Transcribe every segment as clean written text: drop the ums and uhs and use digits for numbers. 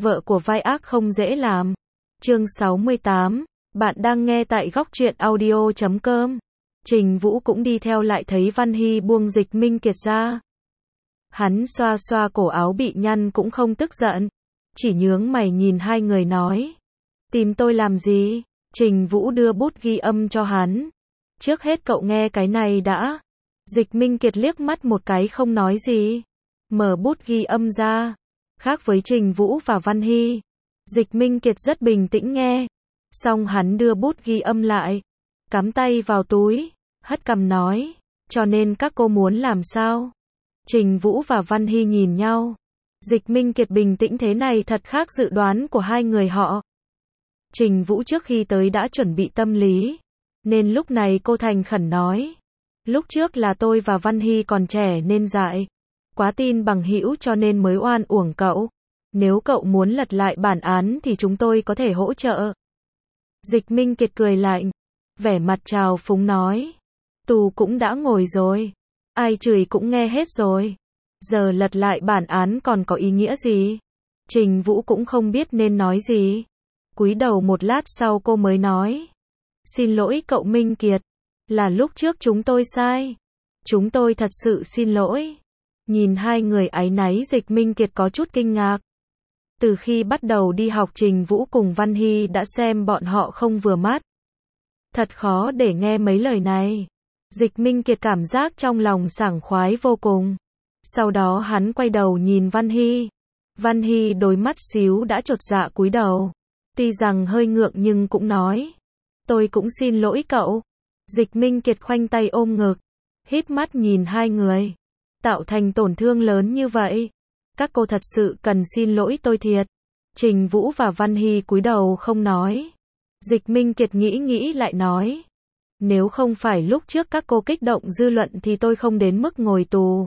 vợ của vai ác không dễ làm. Chương 68, bạn đang nghe tại góc truyện audio.com. Trình Vũ cũng đi theo lại thấy Văn Hy buông Dịch Minh Kiệt ra. Hắn xoa xoa cổ áo bị nhăn cũng không tức giận, chỉ nhướng mày nhìn hai người nói. Tìm tôi làm gì? Trình Vũ đưa bút ghi âm cho hắn. Trước hết cậu nghe cái này đã. Dịch Minh Kiệt liếc mắt một cái không nói gì. Mở bút ghi âm ra. Khác với Trình Vũ và Văn Hy, Dịch Minh Kiệt rất bình tĩnh nghe. Xong hắn đưa bút ghi âm lại, cắm tay vào túi, hất cằm nói. Cho nên các cô muốn làm sao? Trình Vũ và Văn Hy nhìn nhau. Dịch Minh Kiệt bình tĩnh thế này thật khác dự đoán của hai người họ. Trình Vũ trước khi tới đã chuẩn bị tâm lý, nên lúc này cô thành khẩn nói. Lúc trước là tôi và Văn Hy còn trẻ nên dại, quá tin bằng hữu cho nên mới oan uổng cậu. Nếu cậu muốn lật lại bản án thì chúng tôi có thể hỗ trợ. Dịch Minh Kiệt cười lạnh, vẻ mặt trào phúng nói. Tù cũng đã ngồi rồi, ai chửi cũng nghe hết rồi. Giờ lật lại bản án còn có ý nghĩa gì? Trình Vũ cũng không biết nên nói gì. Cúi đầu một lát sau cô mới nói. Xin lỗi cậu Minh Kiệt, là lúc trước chúng tôi sai. Chúng tôi thật sự xin lỗi. Nhìn hai người áy náy, Dịch Minh Kiệt có chút kinh ngạc. Từ khi bắt đầu đi học Trình Vũ cùng Văn Hy đã xem bọn họ không vừa mắt. Thật khó để nghe mấy lời này. Dịch Minh Kiệt cảm giác trong lòng sảng khoái vô cùng. Sau đó hắn quay đầu nhìn Văn Hy. Văn Hy đôi mắt xíu đã chột dạ cúi đầu. Tuy rằng hơi ngượng nhưng cũng nói. Tôi cũng xin lỗi cậu. Dịch Minh Kiệt khoanh tay ôm ngực, híp mắt nhìn hai người. Tạo thành tổn thương lớn như vậy. Các cô thật sự cần xin lỗi tôi thiệt. Trình Vũ và Văn Hy cúi đầu không nói. Dịch Minh Kiệt nghĩ lại nói. Nếu không phải lúc trước các cô kích động dư luận thì tôi không đến mức ngồi tù.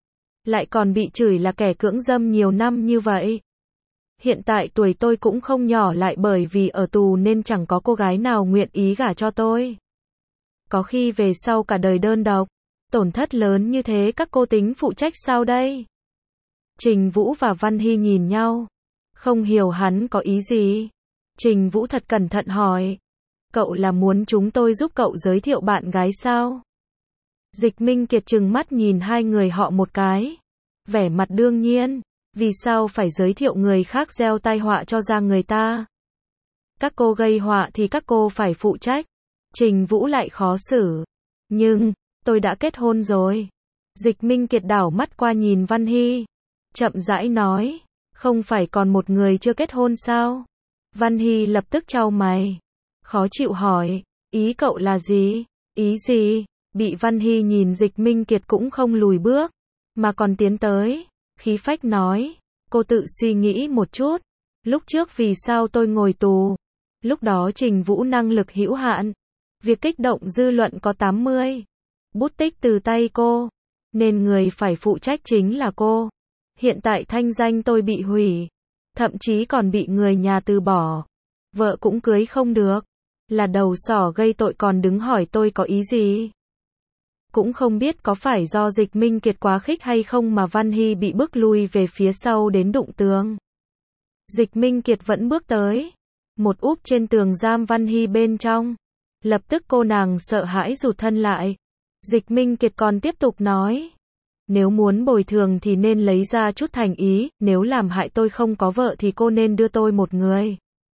Lại còn bị chửi là kẻ cưỡng dâm nhiều năm như vậy. Hiện tại tuổi tôi cũng không nhỏ lại bởi vì ở tù nên chẳng có cô gái nào nguyện ý gả cho tôi. Có khi về sau cả đời đơn độc. Tổn thất lớn như thế các cô tính phụ trách sao đây? Trình Vũ và Văn Hy nhìn nhau. Không hiểu hắn có ý gì. Trình Vũ thật cẩn thận hỏi. Cậu là muốn chúng tôi giúp cậu giới thiệu bạn gái sao? Dịch Minh Kiệt trừng mắt nhìn hai người họ một cái. Vẻ mặt đương nhiên. Vì sao phải giới thiệu người khác gieo tai họa cho ra người ta? Các cô gây họa thì các cô phải phụ trách. Trình Vũ lại khó xử. Nhưng, tôi đã kết hôn rồi. Dịch Minh Kiệt đảo mắt qua nhìn Văn Hy. Chậm rãi nói. Không phải còn một người chưa kết hôn sao? Văn Hy lập tức chau mày. Khó chịu hỏi. Ý cậu là gì? Ý gì? Bị Văn Hy nhìn Dịch Minh Kiệt cũng không lùi bước, mà còn tiến tới. Khí phách nói. Cô tự suy nghĩ một chút. Lúc trước vì sao tôi ngồi tù? Lúc đó Trình Vũ năng lực hữu hạn. Việc kích động dư luận có 80. Bút tích từ tay cô. Nên người phải phụ trách chính là cô. Hiện tại thanh danh tôi bị hủy. Thậm chí còn bị người nhà từ bỏ. Vợ cũng cưới không được. Là đầu sỏ gây tội còn đứng hỏi tôi có ý gì? Cũng không biết có phải do Dịch Minh Kiệt quá khích hay không mà Văn Hy bị bước lui về phía sau đến đụng tường. Dịch Minh Kiệt vẫn bước tới. Một úp trên tường giam Văn Hy bên trong. Lập tức cô nàng sợ hãi rụt thân lại. Dịch Minh Kiệt còn tiếp tục nói. Nếu muốn bồi thường thì nên lấy ra chút thành ý. Nếu làm hại tôi không có vợ thì cô nên đưa tôi một người.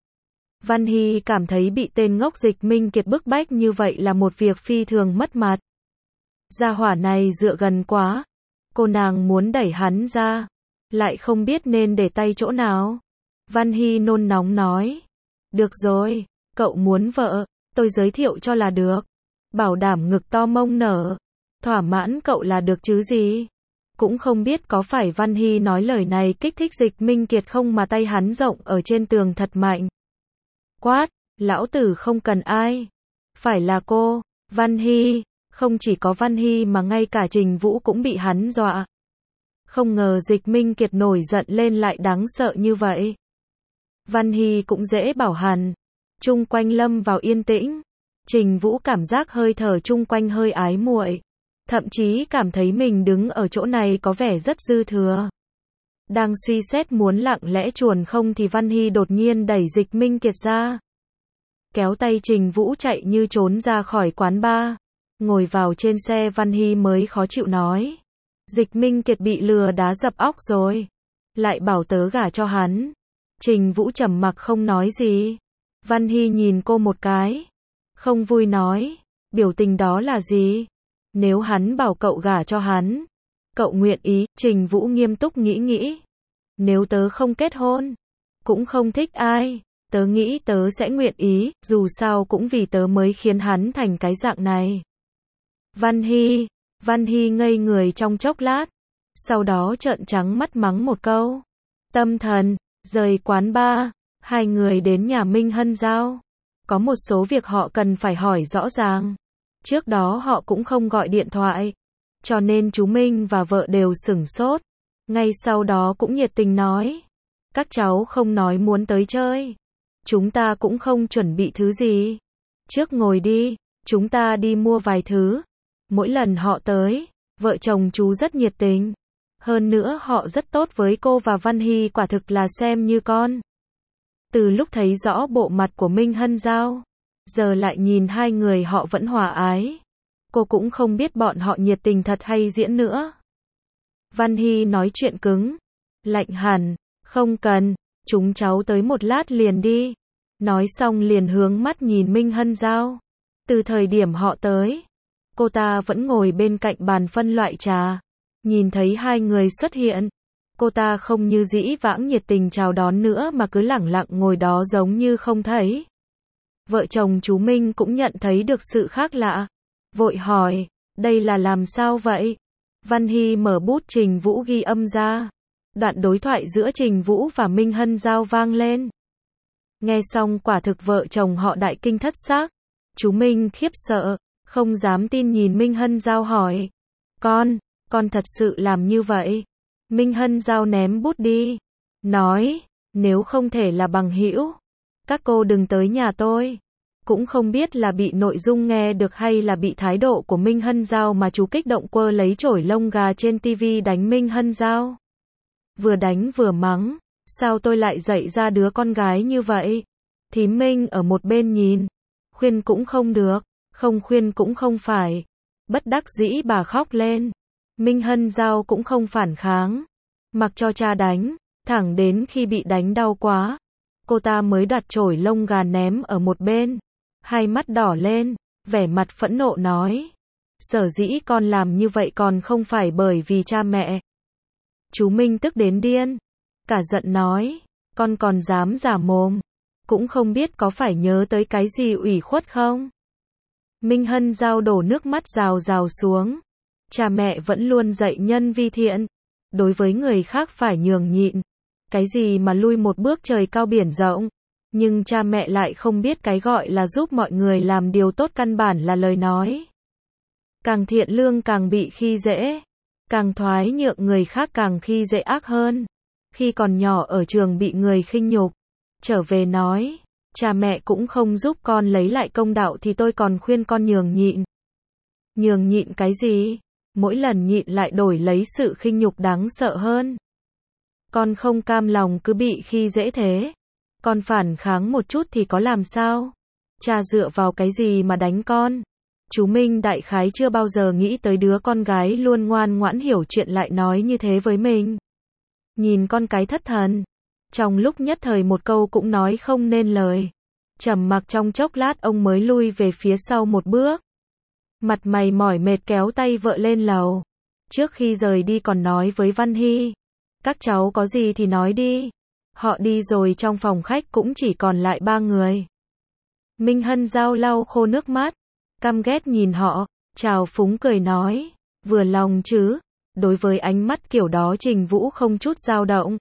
Văn Hy cảm thấy bị tên ngốc Dịch Minh Kiệt bức bách như vậy là một việc phi thường mất mặt. Gia hỏa này dựa gần quá. Cô nàng muốn đẩy hắn ra. Lại không biết nên để tay chỗ nào. Văn Hy nôn nóng nói. Được rồi, cậu muốn vợ, tôi giới thiệu cho là được. Bảo đảm ngực to mông nở. Thỏa mãn cậu là được chứ gì. Cũng không biết có phải Văn Hy nói lời này kích thích Dịch Minh Kiệt không mà tay hắn rộng ở trên tường thật mạnh. Quát, lão tử không cần ai. Phải là cô, Văn Hy. Không chỉ có Văn Hy mà ngay cả Trình Vũ cũng bị hắn dọa. Không ngờ Dịch Minh Kiệt nổi giận lên lại đáng sợ như vậy. Văn Hy cũng dễ bảo hàn. Chung quanh lâm vào yên tĩnh. Trình Vũ cảm giác hơi thở chung quanh hơi ái muội. Thậm chí cảm thấy mình đứng ở chỗ này có vẻ rất dư thừa. Đang suy xét muốn lặng lẽ chuồn không thì Văn Hy đột nhiên đẩy Dịch Minh Kiệt ra. Kéo tay Trình Vũ chạy như trốn ra khỏi quán bar. Ngồi vào trên xe Văn Hy mới khó chịu nói. Dịch Minh Kiệt bị lừa đá dập óc rồi. Lại bảo tớ gả cho hắn. Trình Vũ trầm mặc không nói gì. Văn Hy nhìn cô một cái. Không vui nói. Biểu tình đó là gì? Nếu hắn bảo cậu gả cho hắn, cậu nguyện ý? Trình Vũ nghiêm túc nghĩ. Nếu tớ không kết hôn, cũng không thích ai, tớ nghĩ tớ sẽ nguyện ý, dù sao cũng vì tớ mới khiến hắn thành cái dạng này. Văn Hy ngây người trong chốc lát, sau đó trợn trắng mắt mắng một câu. Tâm thần, rời quán bar, hai người đến nhà Minh Hân Giao. Có một số việc họ cần phải hỏi rõ ràng. Trước đó họ cũng không gọi điện thoại, cho nên chú Minh và vợ đều sửng sốt. Ngay sau đó cũng nhiệt tình nói. Các cháu không nói muốn tới chơi. Chúng ta cũng không chuẩn bị thứ gì. Trước ngồi đi, chúng ta đi mua vài thứ. Mỗi lần họ tới, vợ chồng chú rất nhiệt tình. Hơn nữa họ rất tốt với cô và Văn Hy, quả thực là xem như con. Từ lúc thấy rõ bộ mặt của Minh Hân Giao, giờ lại nhìn hai người họ vẫn hòa ái. Cô cũng không biết bọn họ nhiệt tình thật hay diễn nữa. Văn Hy nói chuyện cứng, lạnh hẳn, không cần, chúng cháu tới một lát liền đi. Nói xong liền hướng mắt nhìn Minh Hân Giao. Từ thời điểm họ tới, cô ta vẫn ngồi bên cạnh bàn phân loại trà. Nhìn thấy hai người xuất hiện, cô ta không như dĩ vãng nhiệt tình chào đón nữa mà cứ lẳng lặng ngồi đó giống như không thấy. Vợ chồng chú Minh cũng nhận thấy được sự khác lạ. Vội hỏi, đây là làm sao vậy? Văn Hy mở bút Trình Vũ ghi âm ra. Đoạn đối thoại giữa Trình Vũ và Minh Hân Giao vang lên. Nghe xong quả thực vợ chồng họ đại kinh thất xác. Chú Minh khiếp sợ, không dám tin nhìn Minh Hân Giao hỏi. Con thật sự làm như vậy? Minh Hân Giao ném bút đi. Nói, nếu không thể là bằng hữu, các cô đừng tới nhà tôi. Cũng không biết là bị nội dung nghe được hay là bị thái độ của Minh Hân Giao mà chú kích động quơ lấy chổi lông gà trên tivi đánh Minh Hân Giao. Vừa đánh vừa mắng, sao tôi lại dạy ra đứa con gái như vậy? Thím Minh ở một bên nhìn, khuyên cũng không được, không khuyên cũng không phải. Bất đắc dĩ bà khóc lên. Minh Hân Giao cũng không phản kháng, mặc cho cha đánh, thẳng đến khi bị đánh đau quá, cô ta mới đặt chổi lông gà ném ở một bên. Hai mắt đỏ lên, vẻ mặt phẫn nộ nói. Sở dĩ con làm như vậy còn không phải bởi vì cha mẹ. Chú Minh tức đến điên, cả giận nói, con còn dám giả mồm, cũng không biết có phải nhớ tới cái gì ủy khuất không? Minh Hân Giao đổ nước mắt rào rào xuống. Cha mẹ vẫn luôn dạy nhân vi thiện, đối với người khác phải nhường nhịn. Cái gì mà lui một bước trời cao biển rộng. Nhưng cha mẹ lại không biết cái gọi là giúp mọi người làm điều tốt căn bản là lời nói. Càng thiện lương càng bị khi dễ, càng thoái nhượng người khác càng khi dễ ác hơn. Khi còn nhỏ ở trường bị người khinh nhục, trở về nói, cha mẹ cũng không giúp con lấy lại công đạo thì tôi còn khuyên con nhường nhịn. Nhường nhịn cái gì? Mỗi lần nhịn lại đổi lấy sự khinh nhục đáng sợ hơn. Con không cam lòng cứ bị khi dễ thế. Con phản kháng một chút thì có làm sao? Cha dựa vào cái gì mà đánh con? Chú Minh đại khái chưa bao giờ nghĩ tới đứa con gái luôn ngoan ngoãn hiểu chuyện lại nói như thế với mình. Nhìn con cái thất thần, trong lúc nhất thời một câu cũng nói không nên lời. Trầm mặc trong chốc lát ông mới lui về phía sau một bước. Mặt mày mỏi mệt kéo tay vợ lên lầu. Trước khi rời đi còn nói với Văn Hy, các cháu có gì thì nói đi. Họ đi rồi trong phòng khách cũng chỉ còn lại ba người. Minh Hân Giao lau khô nước mắt, căm ghét nhìn họ, trào phúng cười nói, vừa lòng chứ? Đối với ánh mắt kiểu đó Trình Vũ không chút dao động.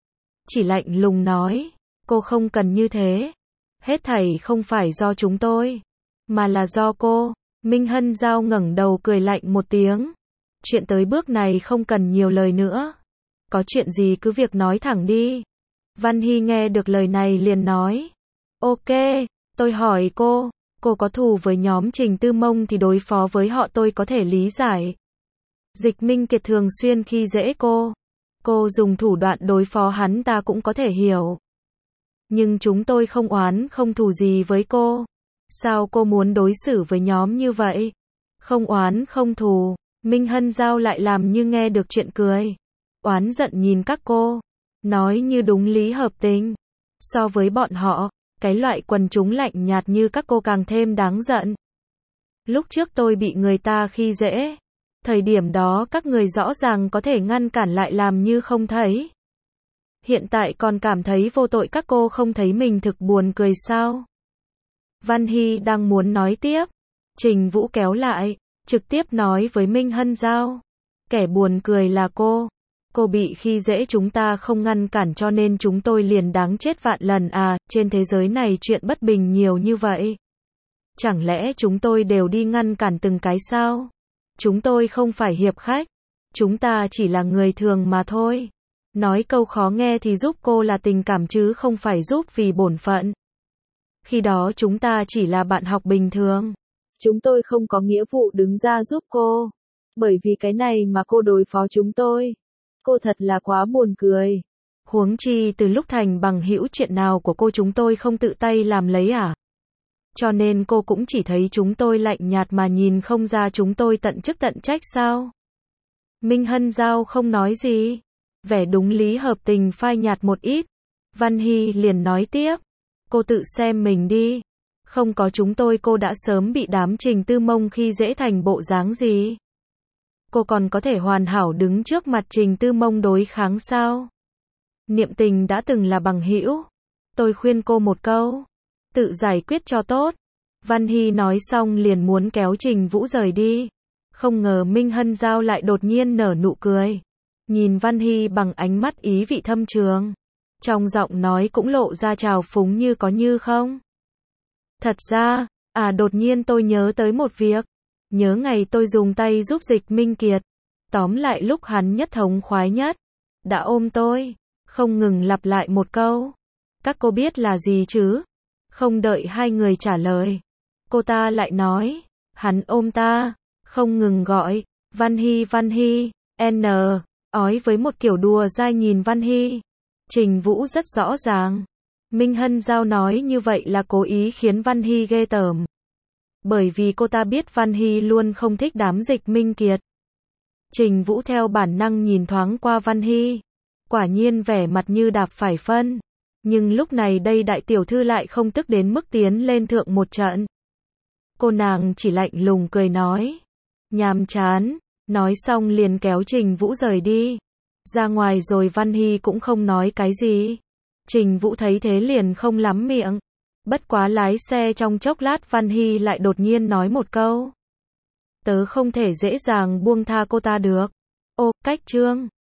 Chỉ lạnh lùng nói, cô không cần như thế. Hết thảy không phải do chúng tôi, mà là do cô. Minh Hân Giao ngẩng đầu cười lạnh một tiếng. Chuyện tới bước này không cần nhiều lời nữa. Có chuyện gì cứ việc nói thẳng đi. Văn Hy nghe được lời này liền nói. Ok, tôi hỏi cô có thù với nhóm Trình Tư Mông thì đối phó với họ tôi có thể lý giải. Dịch Minh Kiệt thường xuyên khi dễ cô. Cô dùng thủ đoạn đối phó hắn ta cũng có thể hiểu. Nhưng chúng tôi không oán không thù gì với cô. Sao cô muốn đối xử với nhóm như vậy? Không oán không thù. Minh Hân Giao lại làm như nghe được chuyện cười. Oán giận nhìn các cô. Nói như đúng lý hợp tình. So với bọn họ, cái loại quần chúng lạnh nhạt như các cô càng thêm đáng giận. Lúc trước tôi bị người ta khi dễ. Thời điểm đó các người rõ ràng có thể ngăn cản lại làm như không thấy. Hiện tại còn cảm thấy vô tội, các cô không thấy mình thực buồn cười sao? Văn Hy đang muốn nói tiếp. Trình Vũ kéo lại, trực tiếp nói với Minh Hân Giao. Kẻ buồn cười là cô. Cô bị khi dễ chúng ta không ngăn cản cho nên chúng tôi liền đáng chết vạn lần à, trên thế giới này chuyện bất bình nhiều như vậy. Chẳng lẽ chúng tôi đều đi ngăn cản từng cái sao? Chúng tôi không phải hiệp khách. Chúng ta chỉ là người thường mà thôi. Nói câu khó nghe thì giúp cô là tình cảm chứ không phải giúp vì bổn phận. Khi đó chúng ta chỉ là bạn học bình thường. Chúng tôi không có nghĩa vụ đứng ra giúp cô. Bởi vì cái này mà cô đối phó chúng tôi. Cô thật là quá buồn cười. Huống chi từ lúc thành bằng hữu chuyện nào của cô chúng tôi không tự tay làm lấy à? Cho nên cô cũng chỉ thấy chúng tôi lạnh nhạt mà nhìn không ra chúng tôi tận chức tận trách sao? Minh Hân Giao không nói gì. Vẻ đúng lý hợp tình phai nhạt một ít. Văn Hy liền nói tiếp. Cô tự xem mình đi. Không có chúng tôi cô đã sớm bị đám Trình Tư Mông khi dễ thành bộ dáng gì. Cô còn có thể hoàn hảo đứng trước mặt Trình Tư Mông đối kháng sao? Niệm Tình đã từng là bằng hữu. Tôi khuyên cô một câu. Tự giải quyết cho tốt. Văn Hy nói xong liền muốn kéo Trình Vũ rời đi. Không ngờ Minh Hân Giao lại đột nhiên nở nụ cười. Nhìn Văn Hy bằng ánh mắt ý vị thâm trường. Trong giọng nói cũng lộ ra trào phúng như có như không. Thật ra, đột nhiên tôi nhớ tới một việc. Nhớ ngày tôi dùng tay giúp Dịch Minh Kiệt. Tóm lại lúc hắn nhất thống khoái nhất. Đã ôm tôi. Không ngừng lặp lại một câu. Các cô biết là gì chứ? Không đợi hai người trả lời. Cô ta lại nói. Hắn ôm ta. Không ngừng gọi. Văn Hy, N. Ói với một kiểu đùa dai nhìn Văn Hy. Trình Vũ rất rõ ràng. Minh Hân Giao nói như vậy là cố ý khiến Văn Hy ghê tởm. Bởi vì cô ta biết Văn Hy luôn không thích đám Dịch Minh Kiệt. Trình Vũ theo bản năng nhìn thoáng qua Văn Hy. Quả nhiên vẻ mặt như đạp phải phân. Nhưng lúc này đây đại tiểu thư lại không tức đến mức tiến lên thượng một trận. Cô nàng chỉ lạnh lùng cười nói. Nhàm chán. Nói xong liền kéo Trình Vũ rời đi. Ra ngoài rồi Văn Hy cũng không nói cái gì. Trình Vũ thấy thế liền không lắm miệng. Bất quá lái xe trong chốc lát Văn Hy lại đột nhiên nói một câu. Tớ không thể dễ dàng buông tha cô ta được. Ô, cách Trương.